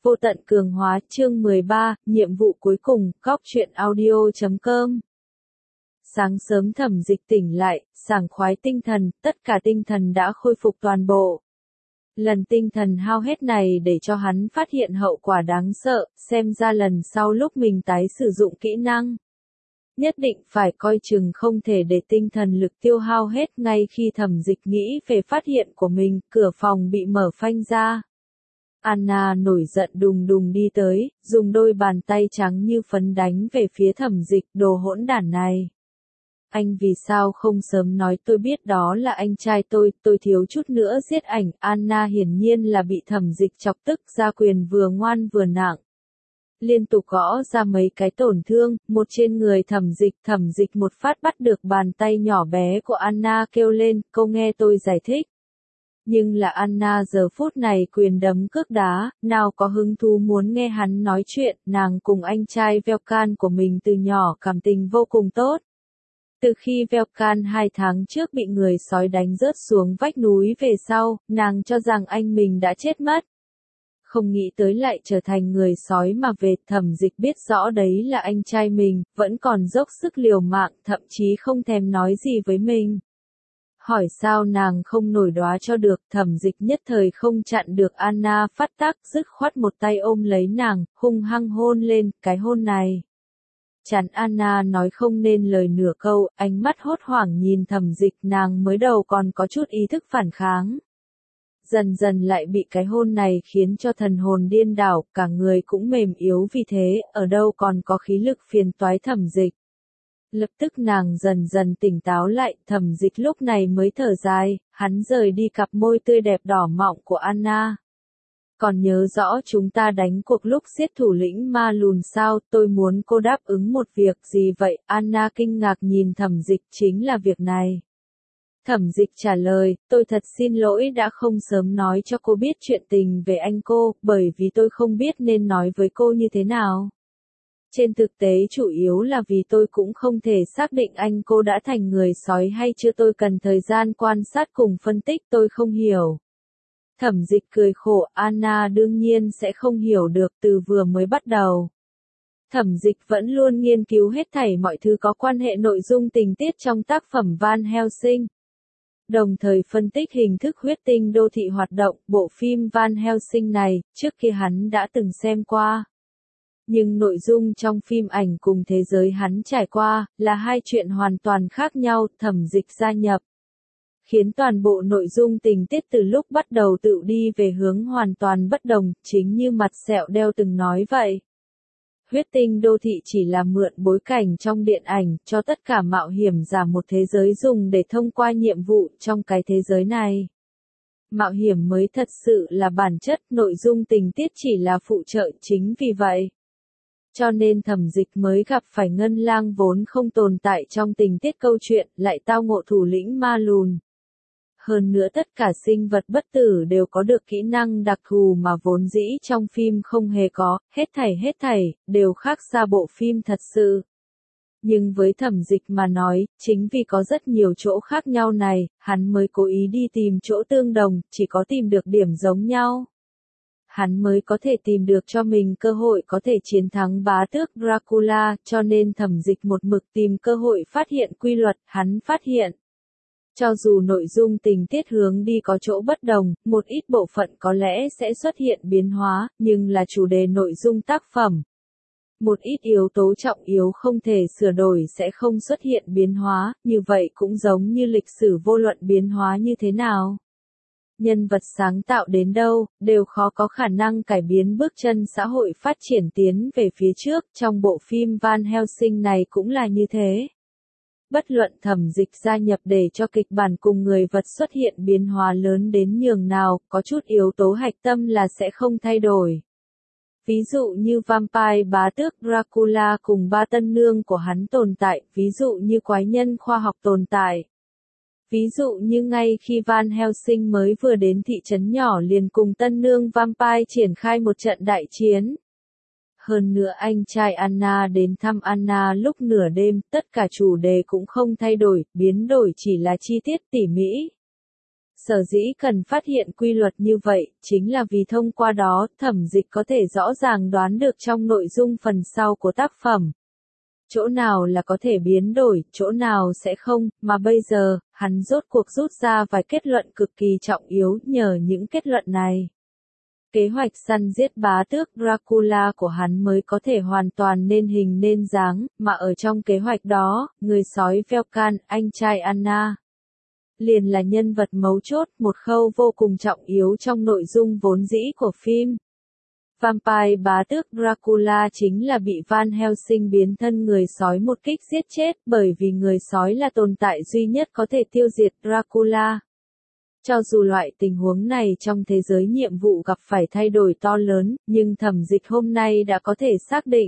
Vô tận cường hóa chương 13, nhiệm vụ cuối cùng, góc truyện audio.com. Sáng sớm Thẩm Dịch tỉnh lại, sảng khoái tinh thần, tất cả tinh thần đã khôi phục toàn bộ. Lần tinh thần hao hết này để cho hắn phát hiện hậu quả đáng sợ, xem ra lần sau lúc mình tái sử dụng kỹ năng. Nhất định phải coi chừng không thể để tinh thần lực tiêu hao hết. Ngay khi Thẩm Dịch nghĩ về phát hiện của mình, cửa phòng bị mở phanh ra. Anna nổi giận đùng đùng đi tới, dùng đôi bàn tay trắng như phấn đánh về phía Thẩm Dịch, đồ hỗn đản này. Anh vì sao không sớm nói tôi biết đó là anh trai tôi thiếu chút nữa giết ảnh. Anna hiển nhiên là bị Thẩm Dịch chọc tức, ra quyền vừa ngoan vừa nặng. Liên tục gõ ra mấy cái tổn thương, một trên người Thẩm Dịch một phát bắt được bàn tay nhỏ bé của Anna, kêu lên, cô nghe tôi giải thích. Nhưng là Anna giờ phút này quyền đấm cước đá, nào có hứng thú muốn nghe hắn nói chuyện. Nàng cùng anh trai Velkan của mình từ nhỏ cảm tình vô cùng tốt. Từ khi Velkan 2 tháng trước bị người sói đánh rớt xuống vách núi về sau, nàng cho rằng anh mình đã chết mất. Không nghĩ tới lại trở thành người sói mà về. Thẩm Dịch biết rõ đấy là anh trai mình, vẫn còn dốc sức liều mạng, thậm chí không thèm nói gì với mình. Hỏi sao nàng không nổi đoá cho được. Thẩm Dịch nhất thời không chặn được Anna phát tác, dứt khoát một tay ôm lấy nàng, hung hăng hôn lên. Cái hôn này chắn Anna nói không nên lời nửa câu, ánh mắt hốt hoảng nhìn Thẩm Dịch. Nàng mới đầu còn có chút ý thức phản kháng, dần dần lại bị cái hôn này khiến cho thần hồn điên đảo, cả người cũng mềm yếu. Vì thế, ở đâu còn có khí lực phiền toái Thẩm Dịch. Lập tức nàng dần dần tỉnh táo lại. Thẩm Dịch lúc này mới thở dài, hắn rời đi cặp môi tươi đẹp đỏ mọng của Anna. Còn nhớ rõ chúng ta đánh cuộc lúc giết thủ lĩnh ma lùn sao? Tôi muốn cô đáp ứng một việc. Gì vậy? Anna kinh ngạc nhìn Thẩm Dịch. Chính là việc này. Thẩm Dịch trả lời, tôi thật xin lỗi đã không sớm nói cho cô biết chuyện tình về anh cô, bởi vì tôi không biết nên nói với cô như thế nào. Trên thực tế chủ yếu là vì tôi cũng không thể xác định anh cô đã thành người sói hay chưa. Tôi cần thời gian quan sát cùng phân tích, tôi không hiểu. Thẩm Dịch cười khổ, Anna đương nhiên sẽ không hiểu được từ vừa mới bắt đầu. Thẩm Dịch vẫn luôn nghiên cứu hết thảy mọi thứ có quan hệ nội dung tình tiết trong tác phẩm Van Helsing. Đồng thời phân tích hình thức huyết tinh đô thị hoạt động. Bộ phim Van Helsing này, trước kia hắn đã từng xem qua. Nhưng nội dung trong phim ảnh cùng thế giới hắn trải qua, là hai chuyện hoàn toàn khác nhau. Thẩm Dịch gia nhập, khiến toàn bộ nội dung tình tiết từ lúc bắt đầu tự đi về hướng hoàn toàn bất đồng, chính như Mặt Sẹo Đeo từng nói vậy. Huyết tinh đô thị chỉ là mượn bối cảnh trong điện ảnh, cho tất cả mạo hiểm giả một thế giới dùng để thông qua nhiệm vụ trong cái thế giới này. Mạo hiểm mới thật sự là bản chất, nội dung tình tiết chỉ là phụ trợ. Chính vì vậy, cho nên Thẩm Dịch mới gặp phải Ngân Lang vốn không tồn tại trong tình tiết câu chuyện, lại tao ngộ thủ lĩnh ma lùn. Hơn nữa tất cả sinh vật bất tử đều có được kỹ năng đặc thù mà vốn dĩ trong phim không hề có, hết thảy, đều khác xa bộ phim thật sự. Nhưng với Thẩm Dịch mà nói, chính vì có rất nhiều chỗ khác nhau này, hắn mới cố ý đi tìm chỗ tương đồng, chỉ có tìm được điểm giống nhau. Hắn mới có thể tìm được cho mình cơ hội có thể chiến thắng bá tước Dracula, cho nên Thẩm Dịch một mực tìm cơ hội phát hiện quy luật. Hắn phát hiện, cho dù nội dung tình tiết hướng đi có chỗ bất đồng, một ít bộ phận có lẽ sẽ xuất hiện biến hóa, nhưng là chủ đề nội dung tác phẩm. Một ít yếu tố trọng yếu không thể sửa đổi sẽ không xuất hiện biến hóa, như vậy cũng giống như lịch sử vô luận biến hóa như thế nào. Nhân vật sáng tạo đến đâu, đều khó có khả năng cải biến bước chân xã hội phát triển tiến về phía trước. Trong bộ phim Van Helsing này cũng là như thế. Bất luận Thẩm Dịch gia nhập để cho kịch bản cùng người vật xuất hiện biến hóa lớn đến nhường nào, có chút yếu tố hạch tâm là sẽ không thay đổi. Ví dụ như Vampire bá tước Dracula cùng ba tân nương của hắn tồn tại, ví dụ như quái nhân khoa học tồn tại. Ví dụ như ngay khi Van Helsing mới vừa đến thị trấn nhỏ liền cùng tân nương Vampire triển khai một trận đại chiến. Hơn nữa anh trai Anna đến thăm Anna lúc nửa đêm, tất cả chủ đề cũng không thay đổi, biến đổi chỉ là chi tiết tỉ mỉ. Sở dĩ cần phát hiện quy luật như vậy, chính là vì thông qua đó, Thẩm Dịch có thể rõ ràng đoán được trong nội dung phần sau của tác phẩm. Chỗ nào là có thể biến đổi, chỗ nào sẽ không, mà bây giờ, hắn rốt cuộc rút ra vài kết luận cực kỳ trọng yếu nhờ những kết luận này. Kế hoạch săn giết bá tước Dracula của hắn mới có thể hoàn toàn nên hình nên dáng, mà ở trong kế hoạch đó, người sói Velkan, anh trai Anna, liền là nhân vật mấu chốt, một khâu vô cùng trọng yếu trong nội dung vốn dĩ của phim. Vampire bá tước Dracula chính là bị Van Helsing biến thân người sói một kích giết chết, bởi vì người sói là tồn tại duy nhất có thể tiêu diệt Dracula. Cho dù loại tình huống này trong thế giới nhiệm vụ gặp phải thay đổi to lớn, nhưng Thẩm Dịch hôm nay đã có thể xác định.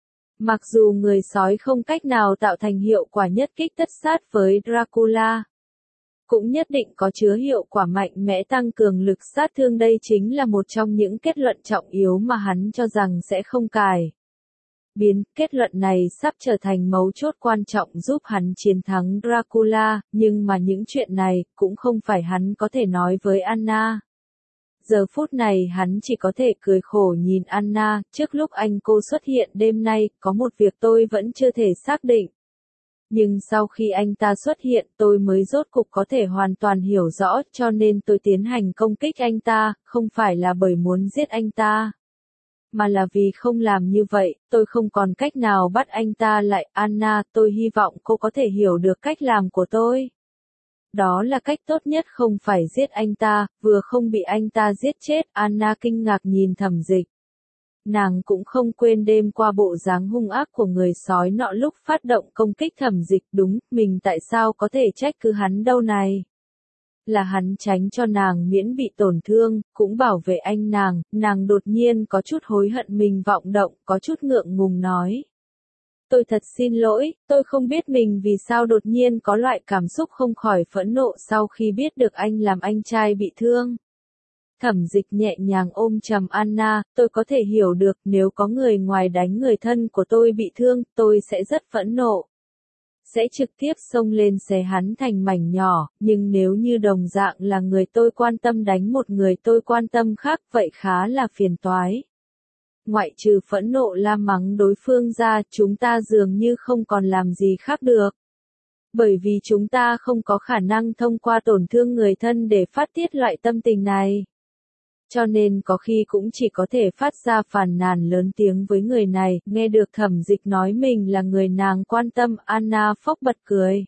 Mặc dù người sói không cách nào tạo thành hiệu quả nhất kích tất sát với Dracula, cũng nhất định có chứa hiệu quả mạnh mẽ tăng cường lực sát thương. Đây chính là một trong những kết luận trọng yếu mà hắn cho rằng sẽ không cải biến. Kết luận này sắp trở thành mấu chốt quan trọng giúp hắn chiến thắng Dracula, nhưng mà những chuyện này cũng không phải hắn có thể nói với Anna. Giờ phút này hắn chỉ có thể cười khổ nhìn Anna, trước lúc anh cô xuất hiện đêm nay, có một việc tôi vẫn chưa thể xác định. Nhưng sau khi anh ta xuất hiện tôi mới rốt cục có thể hoàn toàn hiểu rõ, cho nên tôi tiến hành công kích anh ta, không phải là bởi muốn giết anh ta, mà là vì không làm như vậy, tôi không còn cách nào bắt anh ta lại. Anna, tôi hy vọng cô có thể hiểu được cách làm của tôi. Đó là cách tốt nhất, không phải giết anh ta, vừa không bị anh ta giết chết. Anna kinh ngạc nhìn Thẩm Dịch. Nàng cũng không quên đêm qua bộ dáng hung ác của người sói nọ lúc phát động công kích Thẩm Dịch. Đúng, mình tại sao có thể trách cứ hắn đâu này? Là hắn tránh cho nàng miễn bị tổn thương, cũng bảo vệ anh nàng. Nàng đột nhiên có chút hối hận mình vọng động, có chút ngượng ngùng nói. Tôi thật xin lỗi, tôi không biết mình vì sao đột nhiên có loại cảm xúc không khỏi phẫn nộ sau khi biết được anh làm anh trai bị thương. Thẩm Dịch nhẹ nhàng ôm chầm Anna, tôi có thể hiểu được, nếu có người ngoài đánh người thân của tôi bị thương, tôi sẽ rất phẫn nộ. Sẽ trực tiếp xông lên xé hắn thành mảnh nhỏ, nhưng nếu như đồng dạng là người tôi quan tâm đánh một người tôi quan tâm khác, vậy khá là phiền toái. Ngoại trừ phẫn nộ la mắng đối phương ra, chúng ta dường như không còn làm gì khác được. Bởi vì chúng ta không có khả năng thông qua tổn thương người thân để phát tiết loại tâm tình này. Cho nên có khi cũng chỉ có thể phát ra phàn nàn lớn tiếng với người này. Nghe được Thẩm Dịch nói mình là người nàng quan tâm, Anna phốc bật cười.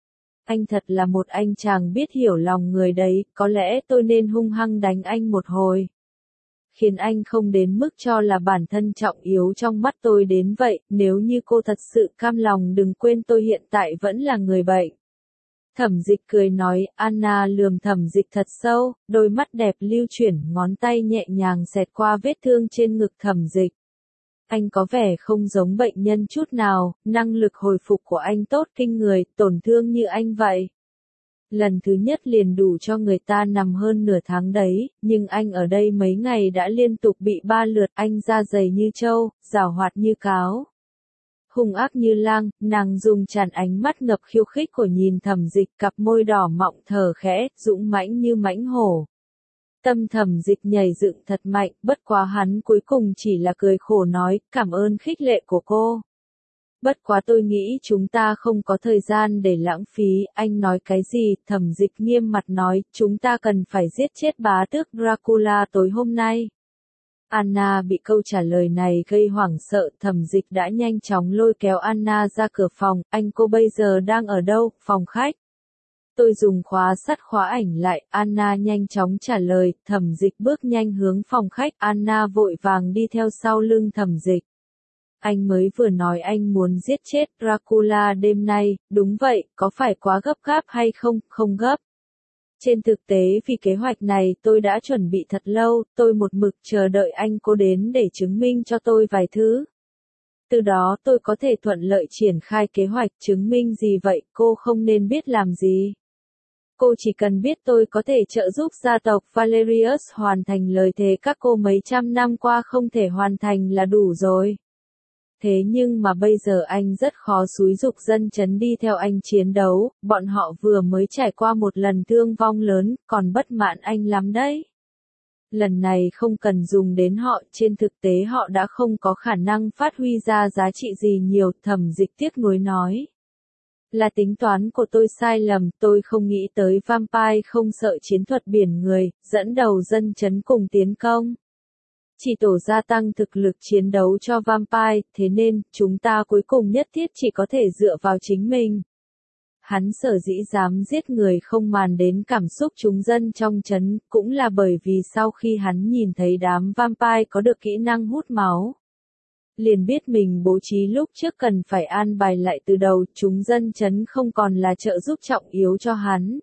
Anh thật là một anh chàng biết hiểu lòng người đấy, có lẽ tôi nên hung hăng đánh anh một hồi. Khiến anh không đến mức cho là bản thân trọng yếu trong mắt tôi đến vậy, nếu như cô thật sự cam lòng đừng quên tôi hiện tại vẫn là người bệnh. Thẩm Dịch cười nói. Anna lườm Thẩm Dịch thật sâu, đôi mắt đẹp lưu chuyển, ngón tay nhẹ nhàng xẹt qua vết thương trên ngực Thẩm Dịch. Anh có vẻ không giống bệnh nhân chút nào, năng lực hồi phục của anh tốt kinh người, tổn thương như anh vậy. Lần thứ nhất liền đủ cho người ta nằm hơn nửa tháng đấy, nhưng anh ở đây mấy ngày đã liên tục bị 3 lượt. Anh da dày như trâu, giảo hoạt như cáo, hung ác như lang. Nàng dùng tràn ánh mắt ngập khiêu khích của nhìn Thẩm Dịch, cặp môi đỏ mọng thở khẽ, dũng mãnh như mãnh hổ. Tâm Thẩm Dịch nhảy dựng thật mạnh, bất quá hắn cuối cùng chỉ là cười khổ nói, cảm ơn khích lệ của cô. Bất quá tôi nghĩ chúng ta không có thời gian để lãng phí. Anh nói cái gì? Thẩm Dịch nghiêm mặt nói, chúng ta cần phải giết chết bá tước Dracula tối hôm nay. Anna bị câu trả lời này gây hoảng sợ. Thẩm Dịch đã nhanh chóng lôi kéo Anna ra cửa phòng. Anh cô bây giờ đang ở đâu? Phòng khách. Tôi dùng khóa sắt khóa ảnh lại. Anna nhanh chóng trả lời. Thẩm Dịch bước nhanh hướng phòng khách. Anna vội vàng đi theo sau lưng Thẩm Dịch. Anh mới vừa nói anh muốn giết chết Dracula đêm nay, đúng vậy, có phải quá gấp gáp hay không? Không gấp. Trên thực tế vì kế hoạch này tôi đã chuẩn bị thật lâu, tôi một mực chờ đợi anh cô đến để chứng minh cho tôi vài thứ. Từ đó tôi có thể thuận lợi triển khai kế hoạch. Chứng minh gì vậy? Cô không nên biết làm gì. Cô chỉ cần biết tôi có thể trợ giúp gia tộc Valerius hoàn thành lời thề các cô mấy trăm năm qua không thể hoàn thành là đủ rồi. Thế nhưng mà bây giờ anh rất khó xúi giục dân chấn đi theo anh chiến đấu, bọn họ vừa mới trải qua một lần thương vong lớn, còn bất mãn anh lắm đấy. Lần này không cần dùng đến họ, trên thực tế họ đã không có khả năng phát huy ra giá trị gì nhiều, Thẩm Dịch tiếc nuối nói. Là tính toán của tôi sai lầm, tôi không nghĩ tới vampire không sợ chiến thuật biển người, dẫn đầu dân chấn cùng tiến công. Chỉ tổ gia tăng thực lực chiến đấu cho vampire, thế nên, chúng ta cuối cùng nhất thiết chỉ có thể dựa vào chính mình. Hắn sở dĩ dám giết người không màng đến cảm xúc chúng dân trong trấn, cũng là bởi vì sau khi hắn nhìn thấy đám vampire có được kỹ năng hút máu. Liền biết mình bố trí lúc trước cần phải an bài lại từ đầu, chúng dân trấn không còn là trợ giúp trọng yếu cho hắn,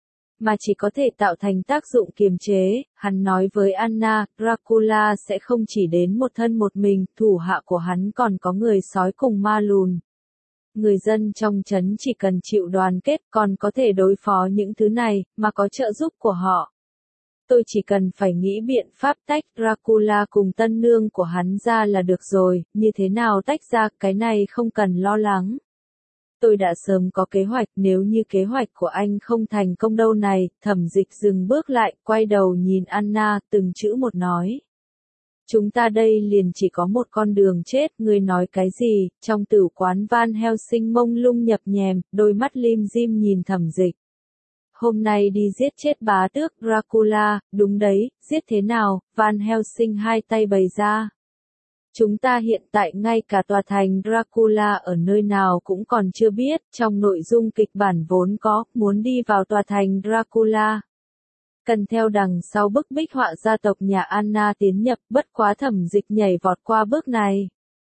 mà chỉ có thể tạo thành tác dụng kiềm chế. Hắn nói với Anna, Dracula sẽ không chỉ đến một thân một mình, thủ hạ của hắn còn có người sói cùng ma lùn. Người dân trong trấn chỉ cần chịu đoàn kết còn có thể đối phó những thứ này, mà có trợ giúp của họ. Tôi chỉ cần phải nghĩ biện pháp tách Dracula cùng tân nương của hắn ra là được rồi, như thế nào tách ra, cái này không cần lo lắng. Tôi đã sớm có kế hoạch, nếu như kế hoạch của anh không thành công đâu này. Thẩm Dịch dừng bước lại, quay đầu nhìn Anna, từng chữ một nói. Chúng ta đây liền chỉ có một con đường chết, ngươi nói cái gì? Trong tử quán Van Helsing mông lung nhập nhèm, đôi mắt lim dim nhìn Thẩm Dịch. Hôm nay đi giết chết bá tước Dracula, đúng đấy, giết thế nào? Van Helsing hai tay bày ra. Chúng ta hiện tại ngay cả tòa thành Dracula ở nơi nào cũng còn chưa biết, trong nội dung kịch bản vốn có, muốn đi vào tòa thành Dracula. Cần theo đằng sau bức bích họa gia tộc nhà Anna tiến nhập, bất quá Thẩm Dịch nhảy vọt qua bước này.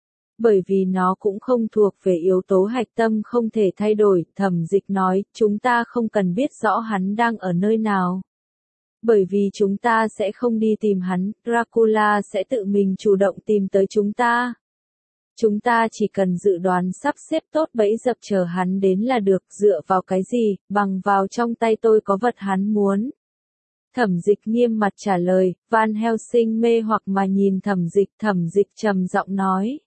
Bởi vì nó cũng không thuộc về yếu tố hạch tâm không thể thay đổi, Thẩm Dịch nói, chúng ta không cần biết rõ hắn đang ở nơi nào. Bởi vì chúng ta sẽ không đi tìm hắn, Dracula sẽ tự mình chủ động tìm tới chúng ta. Chúng ta chỉ cần dự đoán sắp xếp tốt bẫy dập chờ hắn đến là được, dựa vào cái gì, bằng vào trong tay tôi có vật hắn muốn. Thẩm Dịch nghiêm mặt trả lời. Van Helsing mê hoặc mà nhìn Thẩm Dịch trầm giọng nói.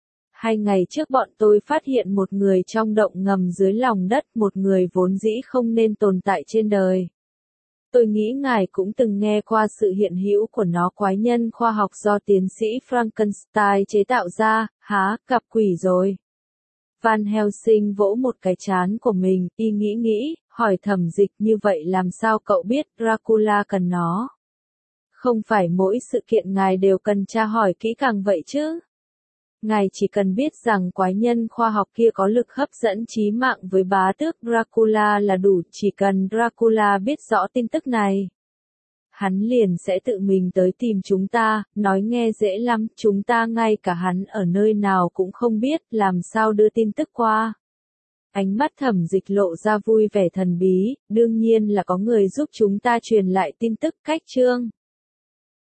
2 ngày trước bọn tôi phát hiện một người trong động ngầm dưới lòng đất, một người vốn dĩ không nên tồn tại trên đời. Tôi nghĩ ngài cũng từng nghe qua sự hiện hữu của nó, quái nhân khoa học do tiến sĩ Frankenstein chế tạo ra. Hả, gặp quỷ rồi. Van Helsing vỗ một cái trán của mình, y nghĩ, hỏi Thẩm Dịch, như vậy làm sao cậu biết Dracula cần nó? Không phải mỗi sự kiện ngài đều cần tra hỏi kỹ càng vậy chứ? Ngài chỉ cần biết rằng quái nhân khoa học kia có lực hấp dẫn chí mạng với bá tước Dracula là đủ, chỉ cần Dracula biết rõ tin tức này. Hắn liền sẽ tự mình tới tìm chúng ta, nói nghe dễ lắm, chúng ta ngay cả hắn ở nơi nào cũng không biết, làm sao đưa tin tức qua. Ánh mắt Thẩm Dịch lộ ra vui vẻ thần bí, đương nhiên là có người giúp chúng ta truyền lại tin tức. Cách chương